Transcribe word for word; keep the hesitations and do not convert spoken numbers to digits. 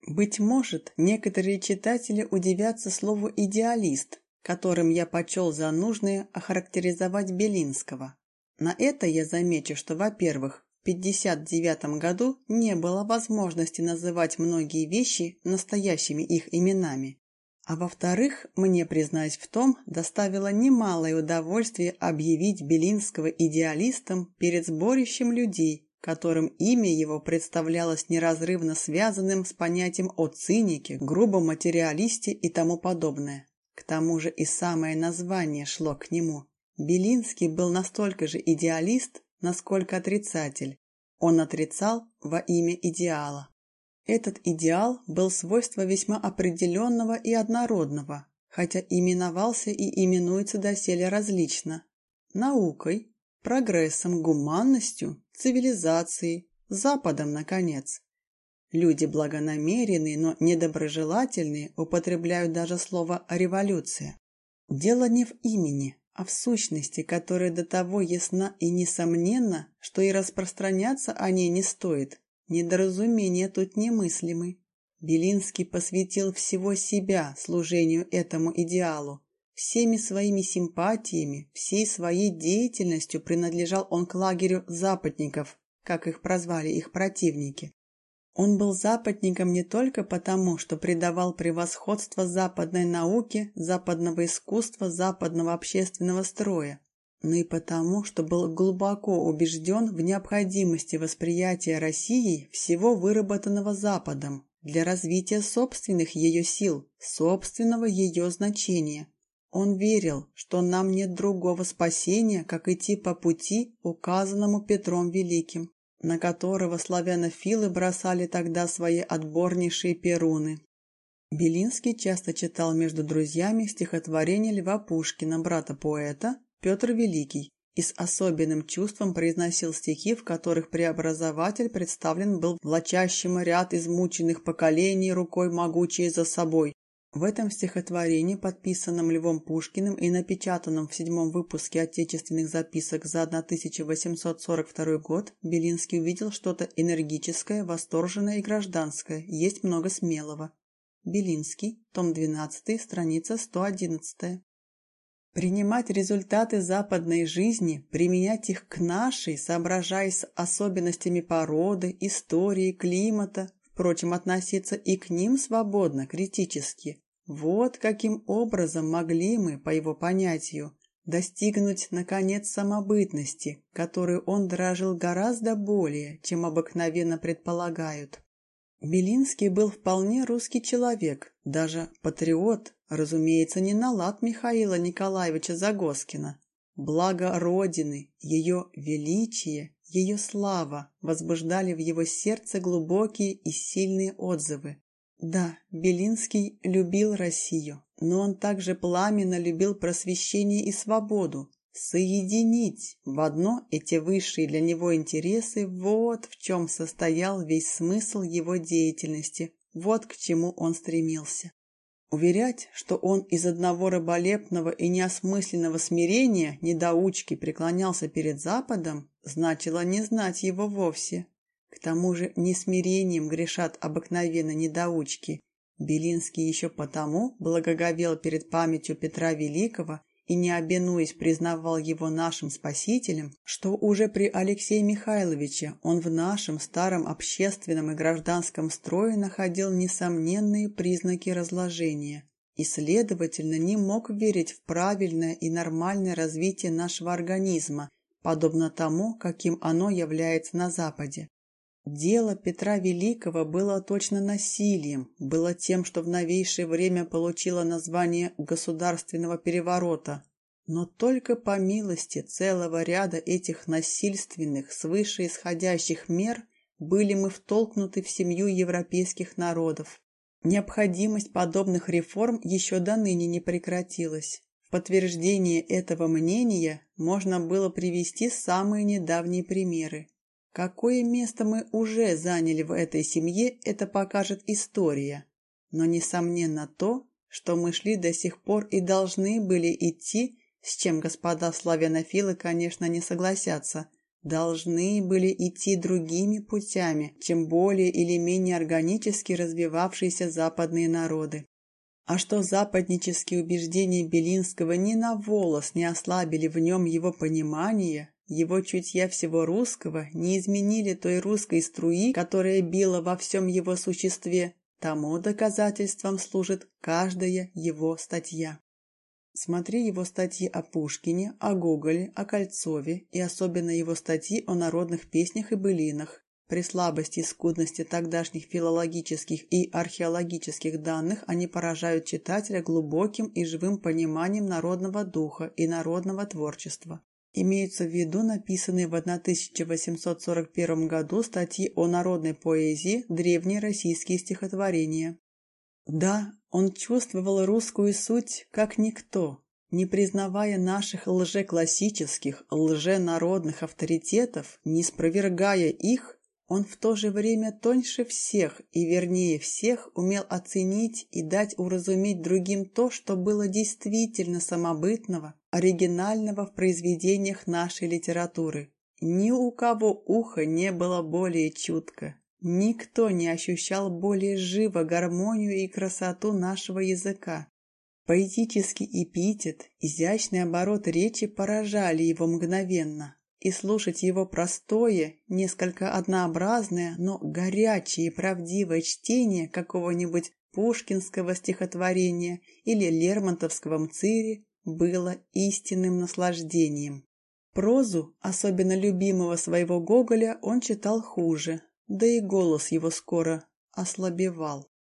Быть может, некоторые читатели удивятся слову «идеалист», которым я почел за нужное охарактеризовать Белинского. На это я замечу, что, во-первых, в пятьдесят девятом году не было возможности называть многие вещи настоящими их именами. А во-вторых, мне, признаюсь в том, доставило немалое удовольствие объявить Белинского идеалистом перед сборищем людей, которым имя его представлялось неразрывно связанным с понятием о цинике, грубом материалисте и тому подобное. К тому же и самое название шло к нему. Белинский был настолько же идеалист, насколько отрицатель. Он отрицал во имя идеала. Этот идеал был свойство весьма определенного и однородного, хотя именовался и именуется доселе различно. Наукой, прогрессом, гуманностью, цивилизацией, Западом, наконец. Люди благонамеренные, но недоброжелательные употребляют даже слово «революция». Дело не в имени, а в сущности, которая до того ясна и несомненна, что и распространяться о ней не стоит. Недоразумения тут немыслимы. Белинский посвятил всего себя служению этому идеалу. Всеми своими симпатиями, всей своей деятельностью принадлежал он к лагерю западников, как их прозвали их противники. Он был западником не только потому, что придавал превосходство западной науке, западного искусства, западного общественного строя, но и потому, что был глубоко убежден в необходимости восприятия Россией всего выработанного Западом для развития собственных ее сил, собственного ее значения. Он верил, что нам нет другого спасения, как идти по пути, указанному Петром Великим, на которого славянофилы бросали тогда свои отборнейшие перуны. Белинский часто читал между друзьями стихотворения Льва Пушкина, брата-поэта, Петр Великий, и с особенным чувством произносил стихи, в которых преобразователь представлен был влачащим ряд измученных поколений рукой могучей за собой. В этом стихотворении, подписанном Львом Пушкиным и напечатанном в седьмом выпуске отечественных записок за тысяча восемьсот сорок второй год, Белинский увидел что-то энергическое, восторженное и гражданское, есть много смелого. Белинский, том двенадцатый, страница сто одиннадцать. Принимать результаты западной жизни, применять их к нашей, соображая с особенностями породы, истории, климата, впрочем, относиться и к ним свободно, критически. Вот каким образом могли мы, по его понятию, достигнуть, наконец, самобытности, которую он дорожил гораздо более, чем обыкновенно предполагают. Белинский был вполне русский человек, даже патриот, разумеется, не на лад Михаила Николаевича Загоскина. Благо Родины, ее величие, ее слава возбуждали в его сердце глубокие и сильные отзывы. Да, Белинский любил Россию, но он также пламенно любил просвещение и свободу. Соединить в одно эти высшие для него интересы – вот в чем состоял весь смысл его деятельности, вот к чему он стремился. Уверять, что он из одного раболепного и неосмысленного смирения недоучки преклонялся перед Западом, значило не знать его вовсе. К тому же не смирением грешат обыкновенно недоучки. Белинский еще потому благоговел перед памятью Петра Великого и, не обинуясь, признавал его нашим спасителем, что уже при Алексее Михайловиче он в нашем старом общественном и гражданском строе находил несомненные признаки разложения и, следовательно, не мог верить в правильное и нормальное развитие нашего организма, подобно тому, каким оно является на Западе. Дело Петра Великого было точно насилием, было тем, что в новейшее время получило название государственного переворота. Но только по милости целого ряда этих насильственных, свыше исходящих мер были мы втолкнуты в семью европейских народов. Необходимость подобных реформ еще до ныне не прекратилась. В подтверждение этого мнения можно было привести самые недавние примеры. Какое место мы уже заняли в этой семье, это покажет история. Но, несомненно, то, что мы шли до сих пор и должны были идти, с чем господа славянофилы, конечно, не согласятся, должны были идти другими путями, чем более или менее органически развивавшиеся западные народы. А что западнические убеждения Белинского ни на волос не ослабили в нем его понимания, его чутья всего русского, не изменили той русской струи, которая била во всем его существе, тому доказательством служит каждая его статья. Смотри его статьи о Пушкине, о Гоголе, о Кольцове и особенно его статьи о народных песнях и былинах. При слабости и скудности тогдашних филологических и археологических данных они поражают читателя глубоким и живым пониманием народного духа и народного творчества. Имеются в виду написанные в тысяча восемьсот сорок первом году статьи о народной поэзии, древние российские стихотворения. Да, он чувствовал русскую суть как никто, не признавая наших лжеклассических, лженародных авторитетов, не спровергая их, он в то же время тоньше всех и вернее всех умел оценить и дать уразуметь другим то, что было действительно самобытного, оригинального в произведениях нашей литературы. Ни у кого ухо не было более чутко, никто не ощущал более живо гармонию и красоту нашего языка. Поэтический эпитет, изящный оборот речи поражали его мгновенно. И слушать его простое, несколько однообразное, но горячее и правдивое чтение какого-нибудь пушкинского стихотворения или лермонтовского мцыри было истинным наслаждением. Прозу, особенно любимого своего Гоголя, он читал хуже, да и голос его скоро ослабевал.